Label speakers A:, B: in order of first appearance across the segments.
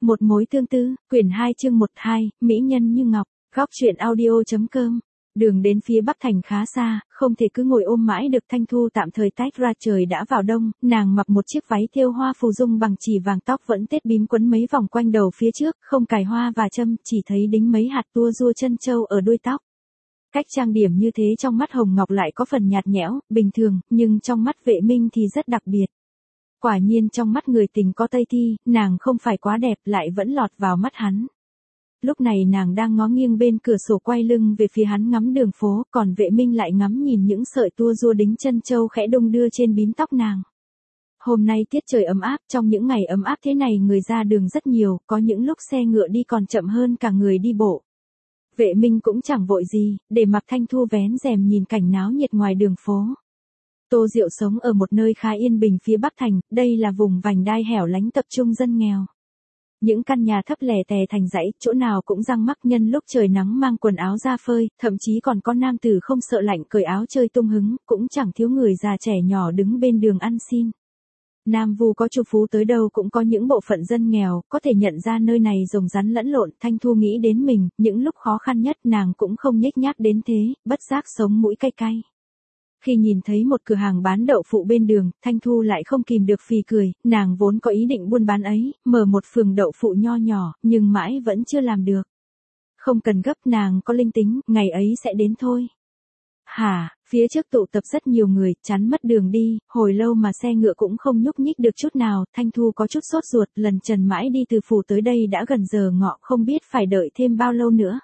A: Một mối tương tư, quyển 2 chương 12, Mỹ nhân như ngọc, góc truyện audio.com. Đường đến phía Bắc Thành khá xa, không thể cứ ngồi ôm mãi được. Thanh Thu tạm thời tách ra. Trời đã vào đông, nàng mặc một chiếc váy thêu hoa phù dung bằng chỉ vàng, tóc vẫn tết bím quấn mấy vòng quanh đầu phía trước, không cài hoa và châm, chỉ thấy đính mấy hạt tua rua chân châu ở đuôi tóc. Cách trang điểm như thế trong mắt Hồng Ngọc lại có phần nhạt nhẽo, bình thường, nhưng trong mắt Vệ Minh thì rất đặc biệt. Quả nhiên trong mắt người tình có Tây Thi, nàng không phải quá đẹp lại vẫn lọt vào mắt hắn. Lúc này nàng đang ngó nghiêng bên cửa sổ quay lưng về phía hắn ngắm đường phố, còn Vệ Minh lại ngắm nhìn những sợi tua rua đính chân châu khẽ đung đưa trên bím tóc nàng. Hôm nay tiết trời ấm áp, trong những ngày ấm áp thế này người ra đường rất nhiều, có những lúc xe ngựa đi còn chậm hơn cả người đi bộ. Vệ Minh cũng chẳng vội gì, để mặc Thanh Thu vén rèm nhìn cảnh náo nhiệt ngoài đường phố. Tô Diệu sống ở một nơi khá yên bình phía Bắc Thành, đây là vùng vành đai hẻo lánh tập trung dân nghèo. Những căn nhà thấp lẻ tè thành dãy, chỗ nào cũng răng mắc, nhân lúc trời nắng mang quần áo ra phơi, thậm chí còn có nam tử không sợ lạnh cởi áo chơi tung hứng, cũng chẳng thiếu người già trẻ nhỏ đứng bên đường ăn xin. Nam Vu có chu phú tới đâu cũng có những bộ phận dân nghèo, có thể nhận ra nơi này rồng rắn lẫn lộn. Thanh Thu nghĩ đến mình, những lúc khó khăn nhất nàng cũng không nhếch nhác đến thế, bất giác sống mũi cay cay. Khi nhìn thấy một cửa hàng bán đậu phụ bên đường, Thanh Thu lại không kìm được phì cười, nàng vốn có ý định buôn bán ấy, mở một phường đậu phụ nho nhỏ, nhưng mãi vẫn chưa làm được. Không cần gấp, nàng có linh tính, ngày ấy sẽ đến thôi. Phía trước tụ tập rất nhiều người, chắn mất đường đi, hồi lâu mà xe ngựa cũng không nhúc nhích được chút nào. Thanh Thu có chút sốt ruột, lần trần mãi đi từ phủ tới đây đã gần giờ ngọ, không biết phải đợi thêm bao lâu nữa.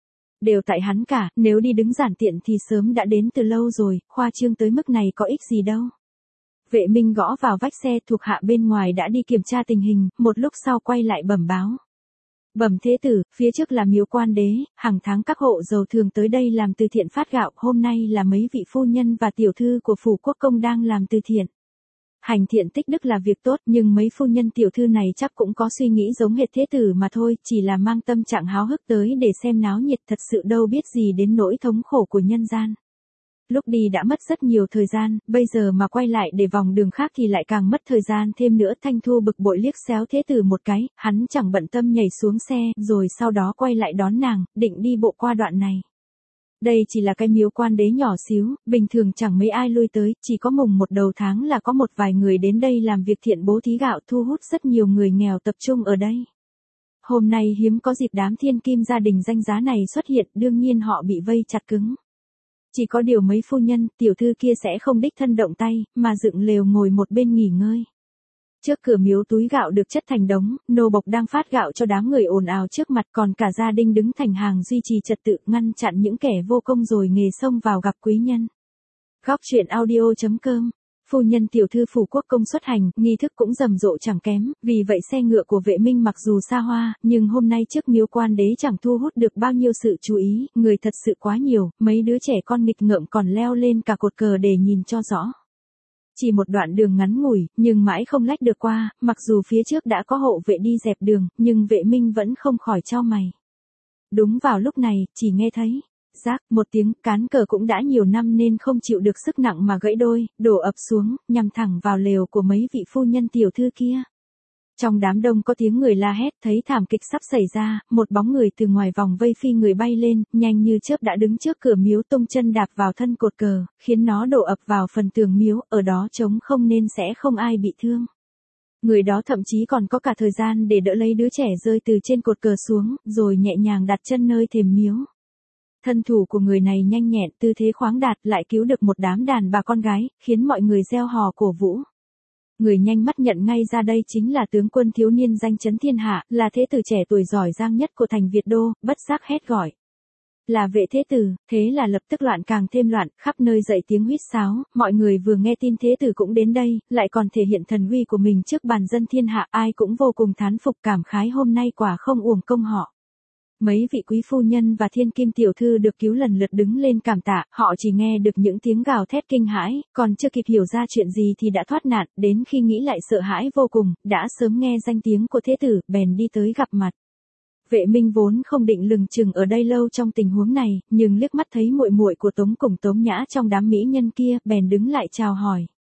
A: Đều tại hắn cả, nếu đi đứng giản tiện thì sớm đã đến từ lâu rồi, khoa trương tới mức này có ích gì đâu. Vệ Minh gõ vào vách xe, thuộc hạ bên ngoài đã đi kiểm tra tình hình, một lúc sau quay lại bẩm báo. Bẩm thế tử, phía trước là Miếu Quan Đế, hàng tháng các hộ giàu thường tới đây làm từ thiện phát gạo, hôm nay là mấy vị phu nhân và tiểu thư của phủ quốc công đang làm từ thiện. Hành thiện tích đức là việc tốt, nhưng mấy phu nhân tiểu thư này chắc cũng có suy nghĩ giống hệt thế tử mà thôi, chỉ là mang tâm trạng háo hức tới để xem náo nhiệt, thật sự đâu biết gì đến nỗi thống khổ của nhân gian. Lúc đi đã mất rất nhiều thời gian, bây giờ mà quay lại để vòng đường khác thì lại càng mất thời gian thêm nữa. Thanh Thu bực bội liếc xéo thế tử một cái, hắn chẳng bận tâm nhảy xuống xe, rồi sau đó quay lại đón nàng, định đi bộ qua đoạn này. Đây chỉ là cái Miếu Quan Đế nhỏ xíu, bình thường chẳng mấy ai lui tới, chỉ có mùng một đầu tháng là có một vài người đến đây làm việc thiện bố thí gạo, thu hút rất nhiều người nghèo tập trung ở đây. Hôm nay hiếm có dịp đám thiên kim gia đình danh giá này xuất hiện, đương nhiên họ bị vây chặt cứng. Chỉ có điều mấy phu nhân, tiểu thư kia sẽ không đích thân động tay, mà dựng lều ngồi một bên nghỉ ngơi. Trước cửa miếu túi gạo được chất thành đống, nô bộc đang phát gạo cho đám người ồn ào trước mặt, còn cả gia đình đứng thành hàng duy trì trật tự, ngăn chặn những kẻ vô công rồi nghề xông vào gặp quý nhân. Góc truyện audio.com. Phu nhân tiểu thư phủ quốc công xuất hành, nghi thức cũng rầm rộ chẳng kém, vì vậy xe ngựa của Vệ Minh mặc dù xa hoa, nhưng hôm nay trước Miếu Quan Đế chẳng thu hút được bao nhiêu sự chú ý, người thật sự quá nhiều, mấy đứa trẻ con nghịch ngợm còn leo lên cả cột cờ để nhìn cho rõ. Chỉ một đoạn đường ngắn ngủi, nhưng mãi không lách được qua, mặc dù phía trước đã có hộ vệ đi dẹp đường, nhưng Vệ Minh vẫn không khỏi chau mày. Đúng vào lúc này, chỉ nghe thấy rác một tiếng, cán cờ cũng đã nhiều năm nên không chịu được sức nặng mà gãy đôi, đổ ập xuống, nhằm thẳng vào lều của mấy vị phu nhân tiểu thư kia. Trong đám đông có tiếng người la hét, thấy thảm kịch sắp xảy ra, một bóng người từ ngoài vòng vây phi người bay lên, nhanh như chớp đã đứng trước cửa miếu, tung chân đạp vào thân cột cờ, khiến nó đổ ập vào phần tường miếu, ở đó trống không nên sẽ không ai bị thương. Người đó thậm chí còn có cả thời gian để đỡ lấy đứa trẻ rơi từ trên cột cờ xuống, rồi nhẹ nhàng đặt chân nơi thềm miếu. Thân thủ của người này nhanh nhẹn, tư thế khoáng đạt, lại cứu được một đám đàn bà con gái, khiến mọi người reo hò cổ vũ. Người nhanh mắt nhận ngay ra đây chính là tướng quân thiếu niên danh chấn thiên hạ, là thế tử trẻ tuổi giỏi giang nhất của thành Việt Đô, bất giác hét gọi. Là Vệ thế tử, thế là lập tức loạn càng thêm loạn, khắp nơi dậy tiếng huýt sáo, mọi người vừa nghe tin thế tử cũng đến đây, lại còn thể hiện thần uy của mình trước bàn dân thiên hạ, ai cũng vô cùng thán phục cảm khái hôm nay quả không uổng công họ. Mấy vị quý phu nhân và thiên kim tiểu thư được cứu lần lượt đứng lên cảm tạ, họ chỉ nghe được những tiếng gào thét kinh hãi, còn chưa kịp hiểu ra chuyện gì thì đã thoát nạn, đến khi nghĩ lại sợ hãi vô cùng, đã sớm nghe danh tiếng của thế tử, bèn đi tới gặp mặt. Vệ Minh vốn không định lừng chừng ở đây lâu trong tình huống này, nhưng liếc mắt thấy muội muội của Tống Cùng Tống Nhã trong đám mỹ nhân kia, bèn đứng lại chào hỏi.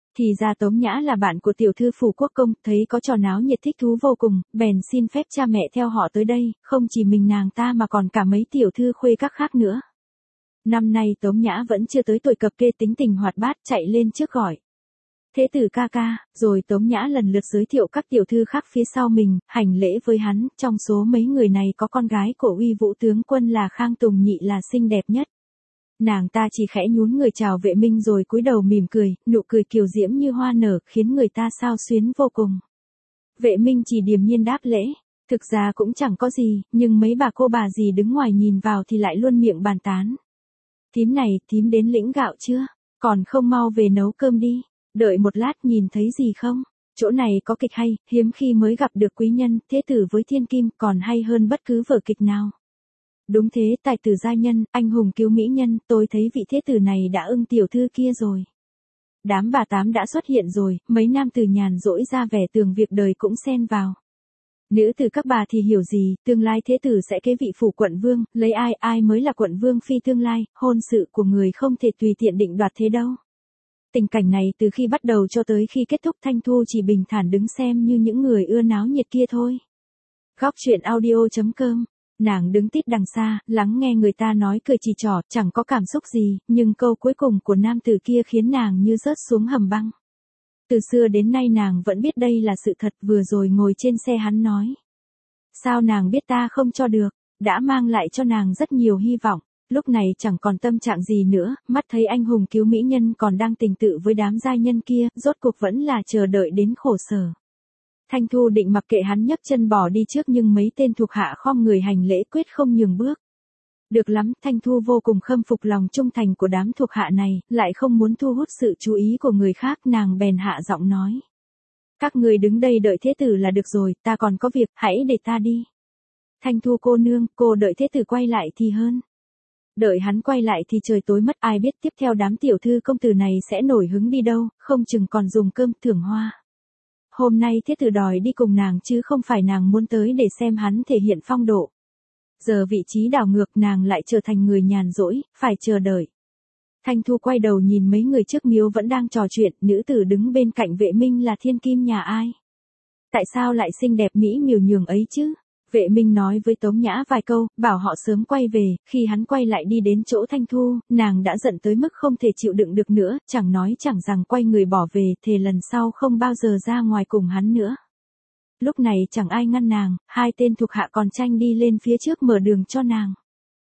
A: Thì ra Tống Nhã là bạn của tiểu thư phủ quốc công, thấy có trò náo nhiệt thích thú vô cùng, bèn xin phép cha mẹ theo họ tới đây, không chỉ mình nàng ta mà còn cả mấy tiểu thư khuê các khác nữa. Năm nay Tống Nhã vẫn chưa tới tuổi cập kê, tính tình hoạt bát, chạy lên trước gọi. Thế tử ca ca, rồi Tống Nhã lần lượt giới thiệu các tiểu thư khác phía sau mình, hành lễ với hắn, trong số mấy người này có con gái của uy vũ tướng quân là Khang Tùng Nhị là xinh đẹp nhất. Nàng ta chỉ khẽ nhún người chào Vệ Minh rồi cúi đầu mỉm cười, nụ cười kiều diễm như hoa nở, khiến người ta xao xuyến vô cùng. Vệ Minh chỉ điềm nhiên đáp lễ, thực ra cũng chẳng có gì, nhưng mấy bà cô bà gì đứng ngoài nhìn vào thì lại luôn miệng bàn tán. Thím này, thím đến lĩnh gạo chưa? Còn không mau về nấu cơm đi. Đợi một lát nhìn thấy gì không? Chỗ này có kịch hay, hiếm khi mới gặp được quý nhân, thế tử với thiên kim, còn hay hơn bất cứ vở kịch nào. Đúng thế, tài tử giai nhân, anh hùng cứu mỹ nhân, tôi thấy vị thế tử này đã ưng tiểu thư kia rồi. Đám bà tám đã xuất hiện rồi, mấy nam tử nhàn rỗi ra vẻ tường việc đời cũng xen vào. Nữ từ các bà thì hiểu gì, tương lai thế tử sẽ kế vị phủ quận vương, lấy ai mới là quận vương phi tương lai, hôn sự của người không thể tùy tiện định đoạt thế đâu. Tình cảnh này từ khi bắt đầu cho tới khi kết thúc Thanh Thu chỉ bình thản đứng xem như những người ưa náo nhiệt kia thôi. Góc truyện audio.com. Nàng đứng tít đằng xa, lắng nghe người ta nói cười chỉ trỏ, chẳng có cảm xúc gì, nhưng câu cuối cùng của nam tử kia khiến nàng như rớt xuống hầm băng. Từ xưa đến nay nàng vẫn biết đây là sự thật, vừa rồi ngồi trên xe hắn nói. Sao nàng biết ta không cho được, đã mang lại cho nàng rất nhiều hy vọng. Lúc này chẳng còn tâm trạng gì nữa, mắt thấy anh hùng cứu mỹ nhân còn đang tình tự với đám giai nhân kia, rốt cuộc vẫn là chờ đợi đến khổ sở. Thanh Thu định mặc kệ hắn nhấc chân bỏ đi trước nhưng mấy tên thuộc hạ khom người hành lễ quyết không nhường bước. Được lắm, Thanh Thu vô cùng khâm phục lòng trung thành của đám thuộc hạ này, lại không muốn thu hút sự chú ý của người khác, nàng bèn hạ giọng nói. Các người đứng đây đợi thế tử là được rồi, ta còn có việc, hãy để ta đi. Thanh Thu cô nương, cô đợi thế tử quay lại thì hơn. Đợi hắn quay lại thì trời tối mất, ai biết tiếp theo đám tiểu thư công tử này sẽ nổi hứng đi đâu, không chừng còn dùng cơm thưởng hoa. Hôm nay thế tử đòi đi cùng nàng chứ không phải nàng muốn tới để xem hắn thể hiện phong độ. Giờ vị trí đảo ngược, nàng lại trở thành người nhàn rỗi, phải chờ đợi. Thanh Thu quay đầu nhìn mấy người trước miếu vẫn đang trò chuyện, nữ tử đứng bên cạnh Vệ Minh là thiên kim nhà ai? Tại sao lại xinh đẹp mỹ miều nhường ấy chứ? Vệ Minh nói với Tống Nhã vài câu, bảo họ sớm quay về, khi hắn quay lại đi đến chỗ Thanh Thu, nàng đã giận tới mức không thể chịu đựng được nữa, chẳng nói chẳng rằng quay người bỏ về, thề lần sau không bao giờ ra ngoài cùng hắn nữa. Lúc này chẳng ai ngăn nàng, hai tên thuộc hạ còn tranh đi lên phía trước mở đường cho nàng.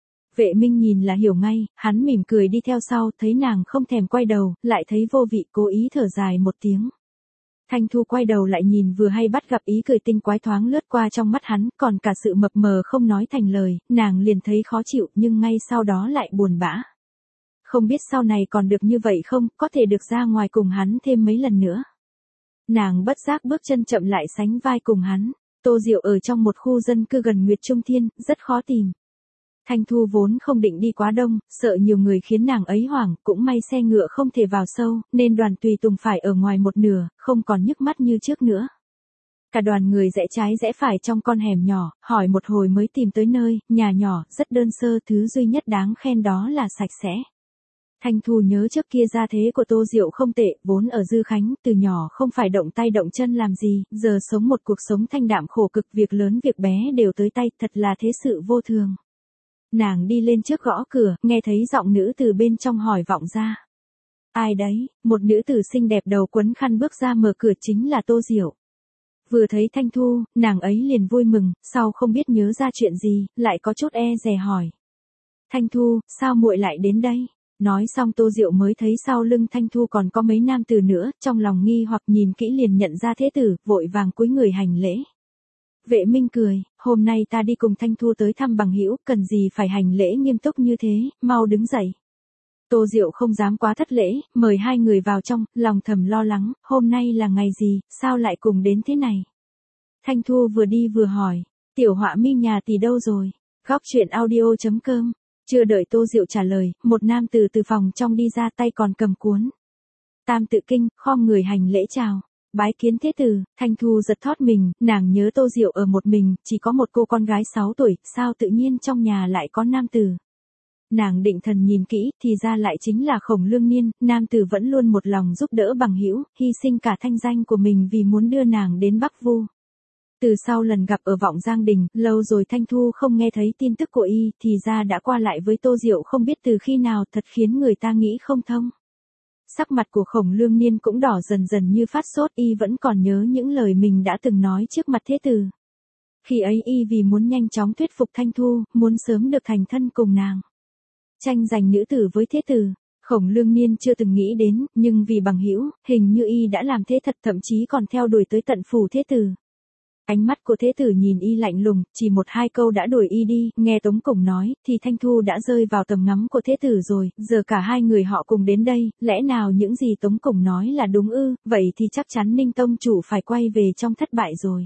A: Vệ Minh nhìn là hiểu ngay, hắn mỉm cười đi theo sau, thấy nàng không thèm quay đầu, lại thấy vô vị cố ý thở dài một tiếng. Thanh Thu quay đầu lại nhìn vừa hay bắt gặp ý cười tinh quái thoáng lướt qua trong mắt hắn, còn cả sự mập mờ không nói thành lời, nàng liền thấy khó chịu nhưng ngay sau đó lại buồn bã. Không biết sau này còn được như vậy không, có thể được ra ngoài cùng hắn thêm mấy lần nữa. Nàng bất giác bước chân chậm lại sánh vai cùng hắn. Tô Diệu ở trong một khu dân cư gần Nguyệt Trung Thiên, rất khó tìm. Thanh Thu vốn không định đi quá đông, sợ nhiều người khiến nàng ấy hoảng, cũng may xe ngựa không thể vào sâu, nên đoàn tùy tùng phải ở ngoài một nửa, không còn nhức mắt như trước nữa. Cả đoàn người rẽ trái rẽ phải trong con hẻm nhỏ, hỏi một hồi mới tìm tới nơi, nhà nhỏ, rất đơn sơ, thứ duy nhất đáng khen đó là sạch sẽ. Thanh Thu nhớ trước kia gia thế của Tô Diệu không tệ, vốn ở Dư Khánh, từ nhỏ không phải động tay động chân làm gì, giờ sống một cuộc sống thanh đạm khổ cực, việc lớn việc bé đều tới tay, thật là thế sự vô thường. Nàng đi lên trước gõ cửa, nghe thấy giọng nữ từ bên trong hỏi vọng ra. Ai đấy? Một nữ tử xinh đẹp đầu quấn khăn bước ra mở cửa, chính là Tô Diệu. Vừa thấy Thanh Thu, nàng ấy liền vui mừng, sau không biết nhớ ra chuyện gì, lại có chút e dè hỏi. Thanh Thu, sao muội lại đến đây? Nói xong Tô Diệu mới thấy sau lưng Thanh Thu còn có mấy nam tử nữa, trong lòng nghi hoặc nhìn kỹ liền nhận ra thế tử, vội vàng cúi người hành lễ. Vệ Minh cười, hôm nay ta đi cùng Thanh Thu tới thăm bằng hữu, cần gì phải hành lễ nghiêm túc như thế, mau đứng dậy. Tô Diệu không dám quá thất lễ, mời hai người vào trong, lòng thầm lo lắng, hôm nay là ngày gì, sao lại cùng đến thế này. Thanh Thu vừa đi vừa hỏi, tiểu họa mi nhà tỷ đâu rồi? Góc truyện audio.com. Chưa đợi Tô Diệu trả lời, một nam tử từ phòng trong đi ra, tay còn cầm cuốn Tam Tự Kinh, khom người hành lễ chào. Bái kiến thế tử. Thanh Thu giật thót mình, nàng nhớ Tô Diệu ở một mình, chỉ có một cô con gái 6 tuổi, sao tự nhiên trong nhà lại có nam tử. Nàng định thần nhìn kỹ, thì ra lại chính là Khổng Lương Niên, nam tử vẫn luôn một lòng giúp đỡ bằng hữu, hy sinh cả thanh danh của mình vì muốn đưa nàng đến Bắc Vu. Từ sau lần gặp ở Vọng Giang Đình, lâu rồi Thanh Thu không nghe thấy tin tức của y, thì ra đã qua lại với Tô Diệu không biết từ khi nào, thật khiến người ta nghĩ không thông. Sắc mặt của Khổng Lương Niên cũng đỏ dần dần như phát sốt, y vẫn còn nhớ những lời mình đã từng nói trước mặt thế tử. Khi ấy y vì muốn nhanh chóng thuyết phục Thanh Thu, muốn sớm được thành thân cùng nàng. Tranh giành nữ tử với thế tử, Khổng Lương Niên chưa từng nghĩ đến, nhưng vì bằng hữu, hình như y đã làm thế thật, thậm chí còn theo đuổi tới tận phủ thế tử. Ánh mắt của thế tử nhìn y lạnh lùng, chỉ một hai câu đã đuổi y đi, nghe Tống Cổng nói, thì Thanh Thu đã rơi vào tầm ngắm của thế tử rồi, giờ cả hai người họ cùng đến đây, lẽ nào những gì Tống Cổng nói là đúng ư, vậy thì chắc chắn Ninh Tông chủ phải quay về trong thất bại rồi.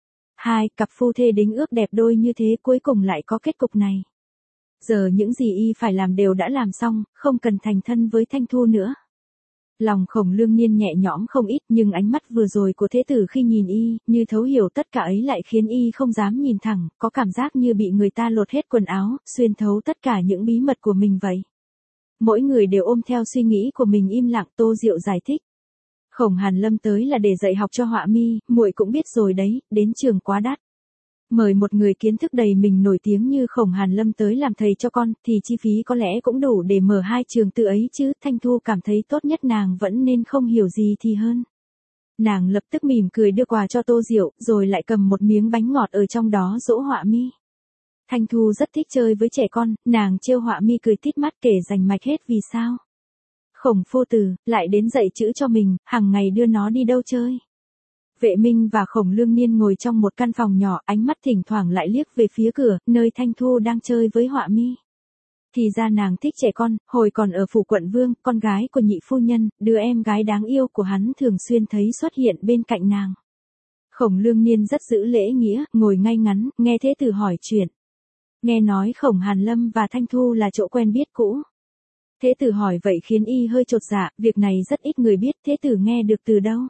A: Hai cặp phu thê đính ước đẹp đôi như thế cuối cùng lại có kết cục này. Giờ những gì y phải làm đều đã làm xong, không cần thành thân với Thanh Thu nữa. Lòng Khổng Lương Niên nhẹ nhõm không ít, nhưng ánh mắt vừa rồi của thế tử khi nhìn y, như thấu hiểu tất cả ấy lại khiến y không dám nhìn thẳng, có cảm giác như bị người ta lột hết quần áo, xuyên thấu tất cả những bí mật của mình vậy. Mỗi người đều ôm theo suy nghĩ của mình im lặng. Tô Diệu giải thích. Khổng Hàn Lâm tới là để dạy học cho Họa Mi, muội cũng biết rồi đấy, đến trường quá đắt. Mời một người kiến thức đầy mình nổi tiếng như Khổng Hàn Lâm tới làm thầy cho con, thì chi phí có lẽ cũng đủ để mở hai trường tự ấy chứ. Thanh Thu cảm thấy tốt nhất nàng vẫn nên không hiểu gì thì hơn. Nàng lập tức mỉm cười đưa quà cho Tô Diệu, rồi lại cầm một miếng bánh ngọt ở trong đó dỗ Họa Mi. Thanh Thu rất thích chơi với trẻ con, nàng trêu Họa Mi cười tít mắt kể rành mạch hết vì sao Khổng phu tử lại đến dạy chữ cho mình, hàng ngày đưa nó đi đâu chơi. Vệ Minh và Khổng Lương Niên ngồi trong một căn phòng nhỏ, ánh mắt thỉnh thoảng lại liếc về phía cửa, nơi Thanh Thu đang chơi với Họa Mi. Thì ra nàng thích trẻ con, hồi còn ở phủ quận Vương, con gái của nhị phu nhân, đứa em gái đáng yêu của hắn thường xuyên thấy xuất hiện bên cạnh nàng. Khổng Lương Niên rất giữ lễ nghĩa, ngồi ngay ngắn, nghe thế tử hỏi chuyện. Nghe nói Khổng Hàn Lâm và Thanh Thu là chỗ quen biết cũ. Thế tử hỏi vậy khiến y hơi chột dạ, việc này rất ít người biết, thế tử nghe được từ đâu?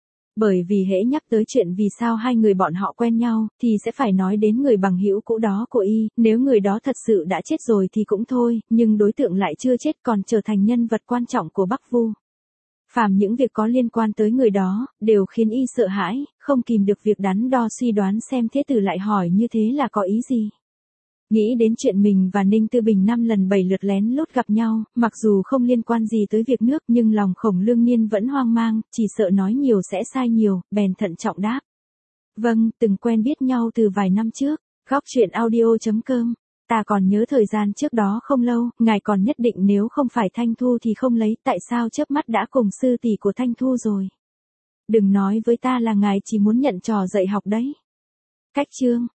A: Bởi vì hễ nhắc tới chuyện vì sao hai người bọn họ quen nhau, thì sẽ phải nói đến người bằng hữu cũ đó của y, nếu người đó thật sự đã chết rồi thì cũng thôi, nhưng đối tượng lại chưa chết còn trở thành nhân vật quan trọng của Bắc Vu. Phàm những việc có liên quan tới người đó, đều khiến y sợ hãi, không kìm được việc đắn đo suy đoán xem thế tử lại hỏi như thế là có ý gì. Nghĩ đến chuyện mình và Ninh Tư Bình 5 lần 7 lượt lén lút gặp nhau, mặc dù không liên quan gì tới việc nước nhưng lòng Khổng Lương Niên vẫn hoang mang, chỉ sợ nói nhiều sẽ sai nhiều, bèn thận trọng đáp. Vâng, từng quen biết nhau từ vài năm trước. Góc truyện audio.com. Ta còn nhớ thời gian trước đó không lâu, ngài còn nhất định nếu không phải Thanh Thu thì không lấy, tại sao chớp mắt đã cùng sư tỷ của Thanh Thu rồi. Đừng nói với ta là ngài chỉ muốn nhận trò dạy học đấy. Cách chương.